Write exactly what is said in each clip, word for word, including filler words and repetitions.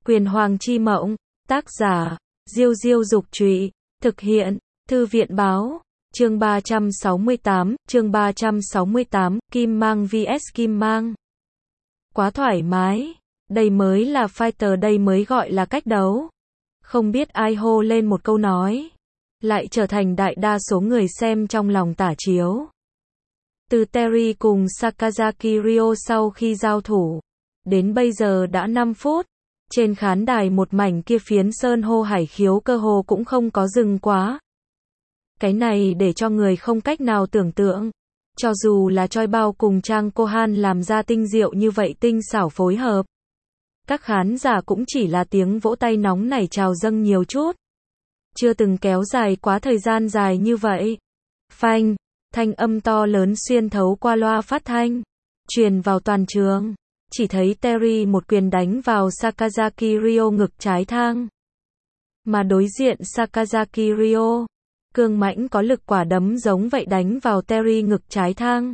Quyền Hoàng chi mộng, tác giả, Diêu Diêu Dục Trụy, thực hiện, Thư viện Báo, chương ba trăm sáu mươi tám, chương ba trăm sáu mươi tám, Kim Mang vs Kim Mang. Quá thoải mái, đây mới là fighter, đây mới gọi là cách đấu. Không biết ai hô lên một câu nói, lại trở thành đại đa số người xem trong lòng tả chiếu. Từ Terry cùng Sakazaki Ryo sau khi giao thủ, đến bây giờ đã năm phút, trên khán đài một mảnh kia phiến sơn hô hải khiếu cơ hồ cũng không có dừng quá. Cái này để cho người không cách nào tưởng tượng. Cho dù là Choi Bao cùng Trang Kohan làm ra tinh diệu như vậy tinh xảo phối hợp, các khán giả cũng chỉ là tiếng vỗ tay nóng nảy trào dâng nhiều chút. Chưa từng kéo dài quá thời gian dài như vậy. Phanh, thanh âm to lớn xuyên thấu qua loa phát thanh, truyền vào toàn trường. Chỉ thấy Terry một quyền đánh vào Sakazaki Ryo ngực trái thang. Mà đối diện Sakazaki Ryo, cương mãnh có lực quả đấm giống vậy đánh vào Terry ngực trái thang.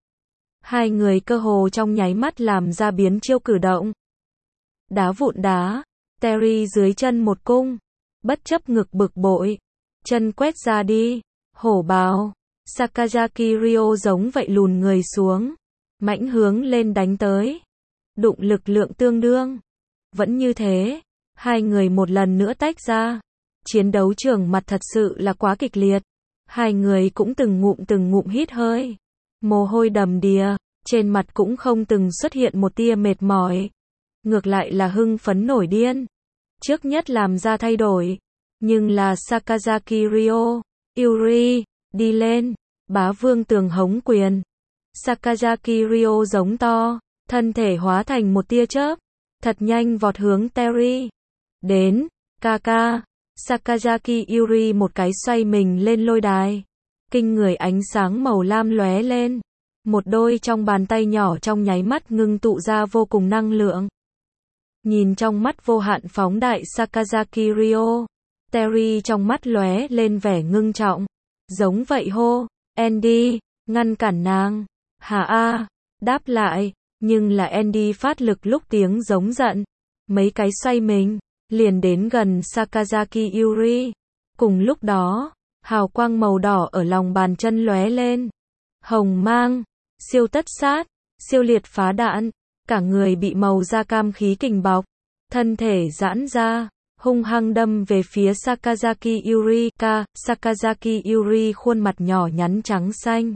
Hai người cơ hồ trong nháy mắt làm ra biến chiêu cử động. Đá vụn đá, Terry dưới chân một cung, bất chấp ngực bực bội, chân quét ra đi, hổ bào. Sakazaki Ryo giống vậy lùn người xuống, mãnh hướng lên đánh tới. Đụng lực lượng tương đương. Vẫn như thế, hai người một lần nữa tách ra. Chiến đấu trường mặt thật sự là quá kịch liệt. Hai người cũng từng ngụm từng ngụm hít hơi. Mồ hôi đầm đìa, trên mặt cũng không từng xuất hiện một tia mệt mỏi. Ngược lại là hưng phấn nổi điên. Trước nhất làm ra thay đổi, nhưng là Sakazaki Ryo, Yuri, đi lên, bá vương tường hống quyền. Sakazaki Ryo giống to, thân thể hóa thành một tia chớp, thật nhanh vọt hướng Terry. Đến, Kaka. Sakazaki Yuri một cái xoay mình lên lôi đài. Kinh người ánh sáng màu lam lóe lên. Một đôi trong bàn tay nhỏ trong nháy mắt ngưng tụ ra vô cùng năng lượng. Nhìn trong mắt vô hạn phóng đại Sakazaki Ryo, Terry trong mắt lóe lên vẻ ngưng trọng. Giống vậy hô, Andy, ngăn cản nàng. Hả a, đáp lại, nhưng là Andy phát lực lúc tiếng giống giận. Mấy cái xoay mình, liền đến gần Sakazaki Yuri. Cùng lúc đó, hào quang màu đỏ ở lòng bàn chân lóe lên. Hồng mang, siêu tất sát, siêu liệt phá đạn, cả người bị màu da cam khí kình bọc, thân thể giãn ra, hung hăng đâm về phía Sakazaki Yuri. Ka, Sakazaki Yuri khuôn mặt nhỏ nhắn trắng xanh.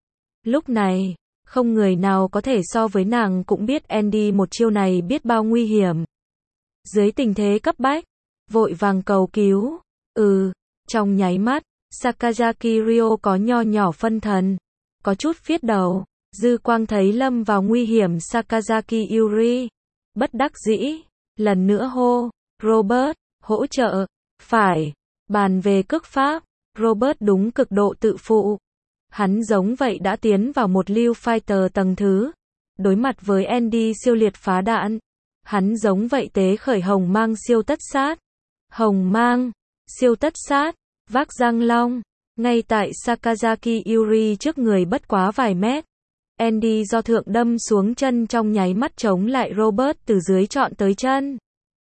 Lúc này, không người nào có thể so với nàng cũng biết Andy một chiêu này biết bao nguy hiểm. Dưới tình thế cấp bách, vội vàng cầu cứu. Ừ, trong nháy mắt, Sakazaki Ryo có nho nhỏ phân thần, có chút phiết đầu, dư quang thấy lâm vào nguy hiểm Sakazaki Yuri. Bất đắc dĩ, lần nữa hô, Robert, hỗ trợ, phải, bàn về cước pháp, Robert đúng cực độ tự phụ. Hắn giống vậy đã tiến vào một lưu fighter tầng thứ, đối mặt với Andy siêu liệt phá đạn. Hắn giống vậy tế khởi hồng mang siêu tất sát. Hồng mang, siêu tất sát, vác răng long, ngay tại Sakazaki Yuri trước người bất quá vài mét. Andy do thượng đâm xuống chân trong nháy mắt chống lại Robert từ dưới chọn tới chân.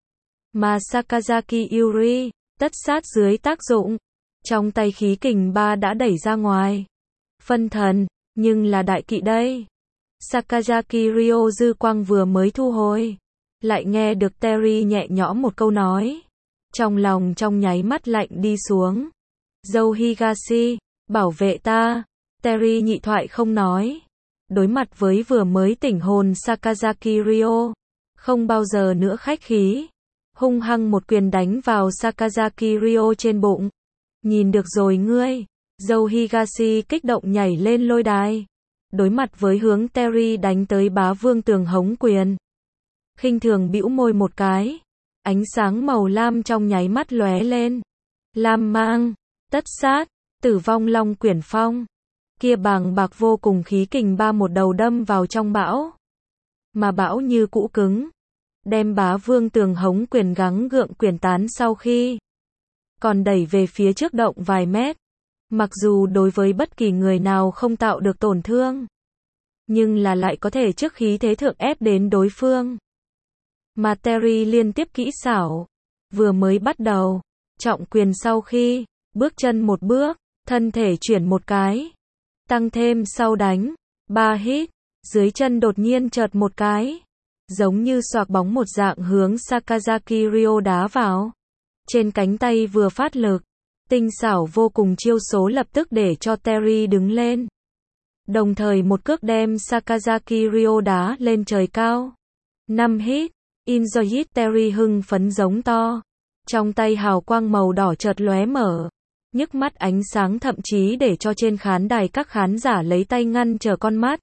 Mà Sakazaki Yuri, tất sát dưới tác dụng, trong tay khí kình ba đã đẩy ra ngoài. Phân thần, nhưng là đại kỵ đây. Sakazaki Ryo dư quang vừa mới thu hồi, lại nghe được Terry nhẹ nhõm một câu nói. Trong lòng trong nháy mắt lạnh đi xuống. Dâu Higashi, bảo vệ ta. Terry nhị thoại không nói. Đối mặt với vừa mới tỉnh hồn Sakazaki Ryo, không bao giờ nữa khách khí. Hung hăng một quyền đánh vào Sakazaki Ryo trên bụng. Nhìn được rồi ngươi. Dâu Higashi kích động nhảy lên lôi đài. Đối mặt với hướng Terry đánh tới bá vương tường hống quyền. Khinh thường bĩu môi một cái. Ánh sáng màu lam trong nháy mắt lóe lên. Lam mang, tất sát, tử vong long quyển phong. Kia bàng bạc vô cùng khí kình ba một đầu đâm vào trong bão. Mà bão như cũ cứng. Đem bá vương tường hống quyền gắng gượng quyển tán sau khi. Còn đẩy về phía trước động vài mét. Mặc dù đối với bất kỳ người nào không tạo được tổn thương, nhưng là lại có thể trước khí thế thượng ép đến đối phương. Mà Terry liên tiếp kỹ xảo. Vừa mới bắt đầu, trọng quyền sau khi, bước chân một bước, thân thể chuyển một cái. Tăng thêm sau đánh, ba hit, dưới chân đột nhiên chợt một cái. Giống như xoạc bóng một dạng hướng Sakazaki Ryo đá vào. Trên cánh tay vừa phát lực, tinh xảo vô cùng chiêu số lập tức để cho Terry đứng lên. Đồng thời một cước đem Sakazaki Ryo đá lên trời cao. năm hit, Inzohit Terry hưng phấn giống to. Trong tay hào quang màu đỏ chợt lóe mở. Nhức mắt ánh sáng thậm chí để cho trên khán đài các khán giả lấy tay ngăn trở con mắt.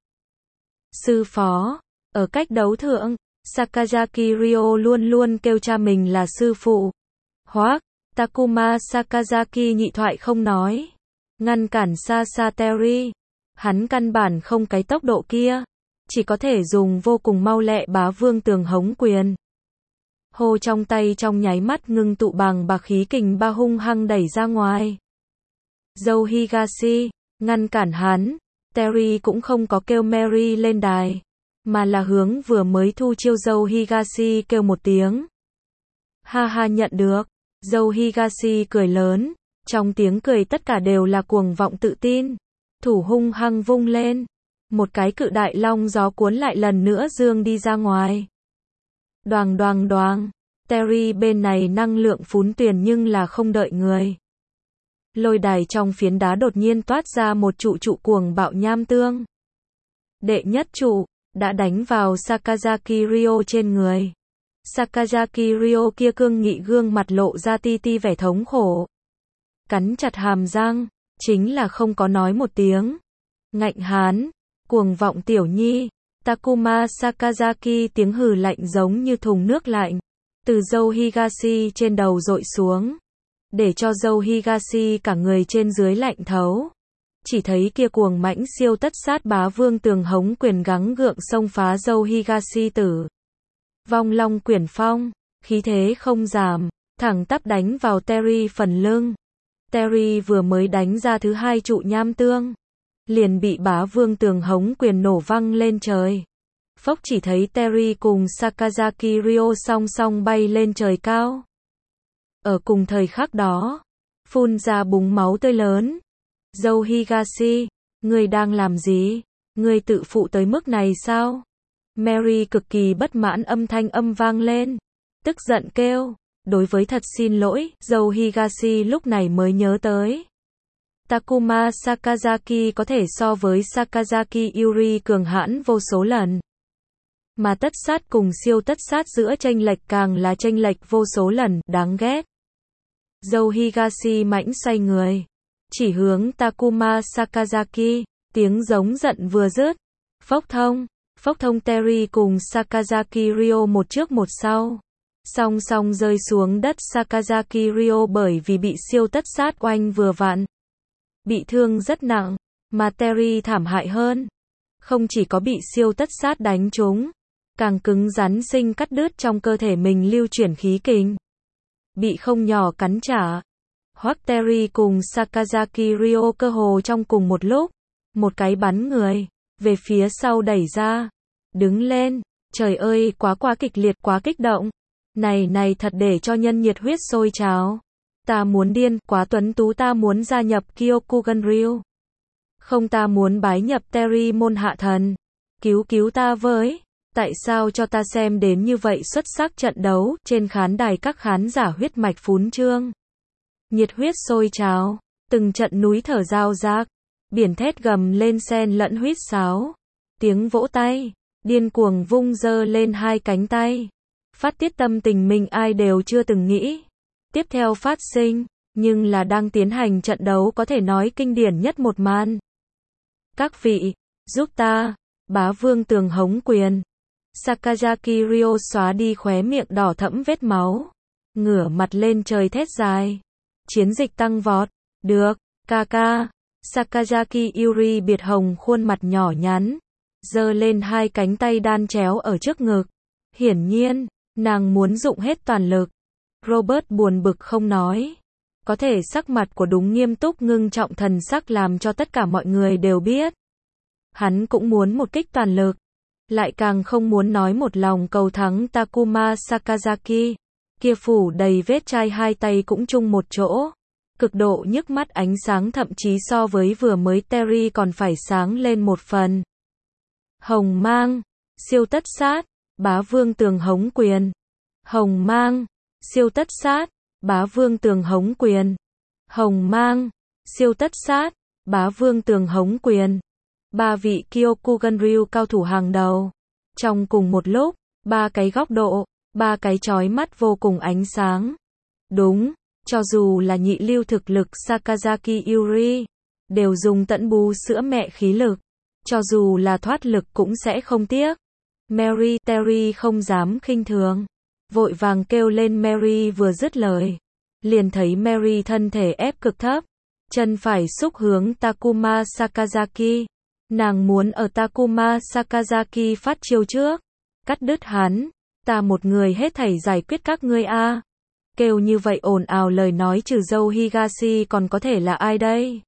Sư phó, ở cách đấu thượng, Sakazaki Ryo luôn luôn kêu cha mình là sư phụ. Hoác, Takuma Sakazaki nhị thoại không nói. Ngăn cản xa xa Terry. Hắn căn bản không cái tốc độ kia. Chỉ có thể dùng vô cùng mau lẹ bá vương tường hống quyền. Hô trong tay trong nháy mắt ngưng tụ bằng bạc khí kình ba hung hăng đẩy ra ngoài. Joe Higashi, ngăn cản hắn. Terry cũng không có kêu Mary lên đài. Mà là hướng vừa mới thu chiêu Joe Higashi kêu một tiếng. Ha ha nhận được. Joe Higashi cười lớn. Trong tiếng cười tất cả đều là cuồng vọng tự tin. Thủ hung hăng vung lên. Một cái cự đại long gió cuốn lại lần nữa dương đi ra ngoài. Đoàng đoàng đoàng. Terry bên này năng lượng phún tuyền nhưng là không đợi người. Lôi đài trong phiến đá đột nhiên toát ra một trụ trụ cuồng bạo nham tương. Đệ nhất trụ, đã đánh vào Sakazaki Ryo trên người. Sakazaki Ryo kia cương nghị gương mặt lộ ra ti ti vẻ thống khổ. Cắn chặt hàm răng, chính là không có nói một tiếng. Ngạnh hán, cuồng vọng tiểu nhi, Takuma Sakazaki tiếng hừ lạnh giống như thùng nước lạnh. Từ Joe Higashi trên đầu dội xuống. Để cho Joe Higashi cả người trên dưới lạnh thấu. Chỉ thấy kia cuồng mãnh siêu tất sát bá vương tường hống quyền gắng gượng xông phá Joe Higashi tử. Vong long quyển phong, khí thế không giảm, thẳng tắp đánh vào Terry phần lưng. Terry vừa mới đánh ra thứ hai trụ nham tương. Liền bị bá vương tường hống quyền nổ văng lên trời. Phốc chỉ thấy Terry cùng Sakazaki Ryo song song bay lên trời cao. Ở cùng thời khắc đó, phun ra búng máu tươi lớn. Joe Higashi, ngươi đang làm gì? Ngươi tự phụ tới mức này sao? Mary cực kỳ bất mãn âm thanh âm vang lên. Tức giận kêu. Đối với thật xin lỗi, Joe Higashi lúc này mới nhớ tới. Takuma Sakazaki có thể so với Sakazaki Yuri cường hãn vô số lần. Mà tất sát cùng siêu tất sát giữa chênh lệch càng là chênh lệch vô số lần, đáng ghét. Joe Higashi mãnh xoay người. Chỉ hướng Takuma Sakazaki, tiếng giống giận vừa dứt. Phốc thông, phốc thông Terry cùng Sakazaki Ryo một trước một sau. Song song rơi xuống đất Sakazaki Ryo bởi vì bị siêu tất sát oanh vừa vặn. Bị thương rất nặng, mà Terry thảm hại hơn. Không chỉ có bị siêu tất sát đánh trúng, càng cứng rắn sinh cắt đứt trong cơ thể mình lưu chuyển khí kình. Bị không nhỏ cắn trả. Hoắc Terry cùng Sakazaki Ryo cơ hồ trong cùng một lúc. Một cái bắn người, về phía sau đẩy ra. Đứng lên, trời ơi quá quá kịch liệt quá kích động. Này này thật để cho nhân nhiệt huyết sôi trào. Ta muốn điên, quá tuấn tú ta muốn gia nhập Kyokugan Ryu. Không ta muốn bái nhập Terry môn hạ thần. Cứu cứu ta với. Tại sao cho ta xem đến như vậy xuất sắc trận đấu, trên khán đài các khán giả huyết mạch phún trương. Nhiệt huyết sôi trào, từng trận núi thở rao rác, biển thét gầm lên xen lẫn huýt sáo. Tiếng vỗ tay, điên cuồng vung giơ lên hai cánh tay. Phát tiết tâm tình mình ai đều chưa từng nghĩ. Tiếp theo phát sinh, nhưng là đang tiến hành trận đấu có thể nói kinh điển nhất một màn. Các vị, giúp ta, bá vương tường hống quyền. Sakazaki Ryo xóa đi khóe miệng đỏ thẫm vết máu. Ngửa mặt lên trời thét dài. Chiến dịch tăng vọt. Được, ca ca. Sakazaki Yuri biệt hồng khuôn mặt nhỏ nhắn. Giơ lên hai cánh tay đan chéo ở trước ngực. Hiển nhiên, nàng muốn dụng hết toàn lực. Robert buồn bực không nói. Có thể sắc mặt của đúng nghiêm túc ngưng trọng thần sắc làm cho tất cả mọi người đều biết. Hắn cũng muốn một kích toàn lực. lại càng không muốn nói một lòng cầu thắng Takuma Sakazaki. Kia phủ đầy vết chai hai tay cũng chung một chỗ. Cực độ nhức mắt ánh sáng thậm chí so với vừa mới Terry còn phải sáng lên một phần. Hồng mang, siêu tất sát, bá vương tường hống quyền. Hồng mang, siêu tất sát, bá vương tường hống quyền. Hồng mang, siêu tất sát, bá vương tường hống quyền. Ba vị Kyokugan-ryu cao thủ hàng đầu. Trong cùng một lúc, ba cái góc độ, ba cái chói mắt vô cùng ánh sáng. Đúng, cho dù là nhị lưu thực lực Sakazaki Yuri, đều dùng tận bú sữa mẹ khí lực. Cho dù là thoát lực cũng sẽ không tiếc. Mary, Terry không dám khinh thường. Vội vàng kêu lên Mary vừa dứt lời. Liền thấy Mary thân thể ép cực thấp. Chân phải xúc hướng Takuma Sakazaki. Nàng muốn ở Takuma Sakazaki phát chiêu trước. Cắt đứt hắn. Ta một người hết thảy giải quyết các ngươi a. Kêu như vậy ồn ào lời nói trừ dâu Higashi còn có thể là ai đây?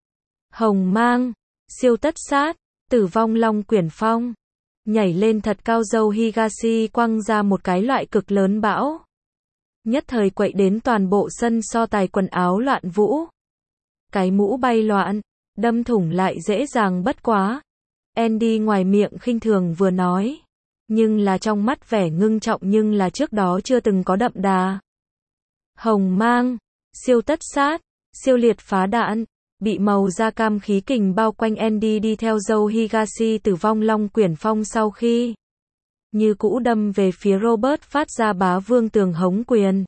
Hồng mang, siêu tất sát, tử vong long quyển phong. Nhảy lên thật cao dâu Higashi quăng ra một cái loại cực lớn bão. Nhất thời quậy đến toàn bộ sân so tài quần áo loạn vũ. Cái mũ bay loạn, đâm thủng lại dễ dàng bất quá. Andy ngoài miệng khinh thường vừa nói. Nhưng là trong mắt vẻ ngưng trọng nhưng là trước đó chưa từng có đậm đà. Hồng mang, siêu tất sát, siêu liệt phá đạn, bị màu da cam khí kình bao quanh Andy đi theo dâu Higashi tử vong long quyển phong sau khi như cũ đâm về phía Robert phát ra bá vương tường hống quyền.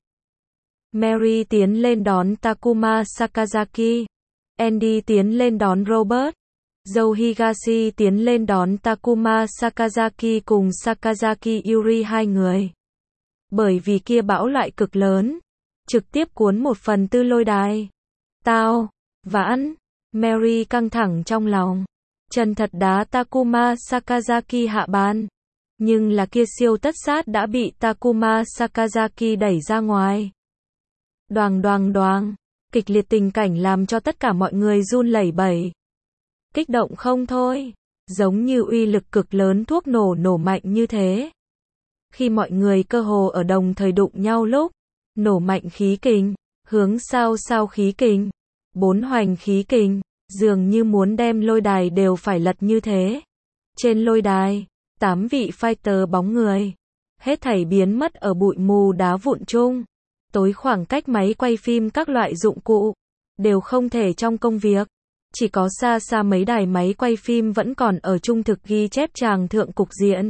Mary tiến lên đón Takuma Sakazaki. Andy tiến lên đón Robert. Dâu Higashi tiến lên đón Takuma Sakazaki cùng Sakazaki Yuri hai người. Bởi vì kia bão loại cực lớn, trực tiếp cuốn một phần tư lôi đài. Tao, vãn, Mary căng thẳng trong lòng. Chân thật đá Takuma Sakazaki hạ bàn. Nhưng là kia siêu tất sát đã bị Takuma Sakazaki đẩy ra ngoài. Đoàng đoàng đoàng, kịch liệt tình cảnh làm cho tất cả mọi người run lẩy bẩy. Kích động không thôi, giống như uy lực cực lớn thuốc nổ nổ mạnh như thế. Khi mọi người cơ hồ ở đồng thời đụng nhau lúc, nổ mạnh khí kình, hướng sao sao khí kình, bốn hoành khí kình, dường như muốn đem lôi đài đều phải lật như thế. Trên lôi đài, tám vị fighter bóng người, hết thảy biến mất ở bụi mù đá vụn chung. Tối khoảng cách máy quay phim các loại dụng cụ, đều không thể trong công việc. Chỉ có xa xa mấy đài máy quay phim vẫn còn ở trung thực ghi chép tràng thượng cục diện.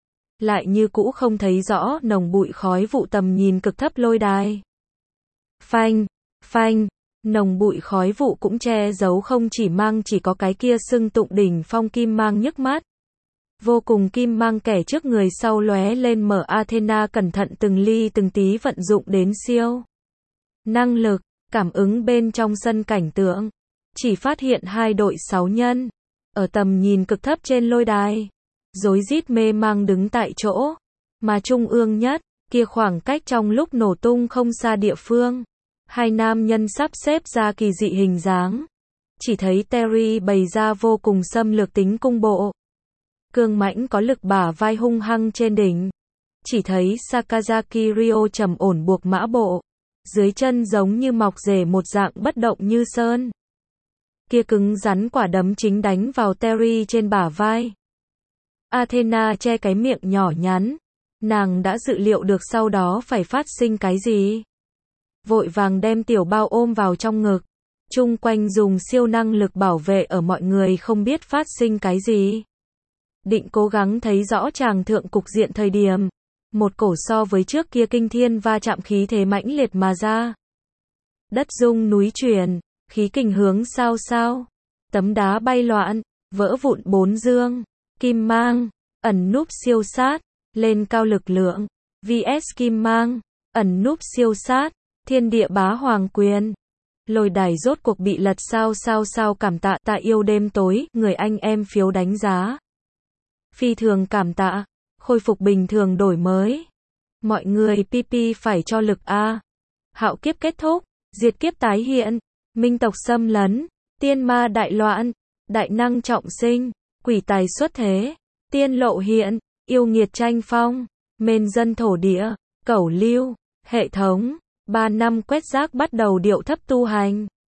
Lại như cũ không thấy rõ nồng bụi khói vụ tầm nhìn cực thấp lôi đài. Phanh, phanh, nồng bụi khói vụ cũng che giấu không chỉ mang chỉ có cái kia xưng tụng đỉnh phong kim mang nhức mắt. Vô cùng kim mang kẻ trước người sau lóe lên mở Athena cẩn thận từng ly từng tí vận dụng đến siêu. Năng lực, cảm ứng bên trong sân cảnh tượng. Chỉ phát hiện hai đội sáu nhân. Ở tầm nhìn cực thấp trên lôi đài. Rối rít mê mang đứng tại chỗ. Mà trung ương nhất, kia khoảng cách trong lúc nổ tung không xa địa phương. Hai nam nhân sắp xếp ra kỳ dị hình dáng. Chỉ thấy Terry bày ra vô cùng xâm lược tính cung bộ. Cương mãnh có lực bả vai hung hăng trên đỉnh. Chỉ thấy Sakazaki Ryo trầm ổn buộc mã bộ. Dưới chân giống như mọc rể một dạng bất động như sơn. Kia cứng rắn quả đấm chính đánh vào Terry trên bả vai. Athena che cái miệng nhỏ nhắn. Nàng đã dự liệu được sau đó phải phát sinh cái gì. Vội vàng đem tiểu bao ôm vào trong ngực. Chung quanh dùng siêu năng lực bảo vệ ở mọi người không biết phát sinh cái gì. Định cố gắng thấy rõ tràng thượng cục diện thời điểm. Một cổ so với trước kia kinh thiên va chạm khí thế mãnh liệt mà ra. Đất rung núi chuyển, khí kình hướng sao sao. Tấm đá bay loạn, vỡ vụn bốn dương. Kim mang, ẩn núp siêu sát, lên cao lực lượng. vs kim mang, ẩn núp siêu sát, thiên địa bá hoàng quyền. Lôi đài rốt cuộc bị lật sao sao sao cảm tạ tạ yêu đêm tối, người anh em phiếu đánh giá. Phi thường cảm tạ, khôi phục bình thường đổi mới. Mọi người pi pi phải cho lực A. Hạo kiếp kết thúc, diệt kiếp tái hiện, minh tộc xâm lấn, tiên ma đại loạn, đại năng trọng sinh, quỷ tài xuất thế. Tiên lộ hiện, yêu nghiệt tranh phong, mên dân thổ địa, cẩu lưu, hệ thống, ba năm quét rác bắt đầu điệu thấp tu hành.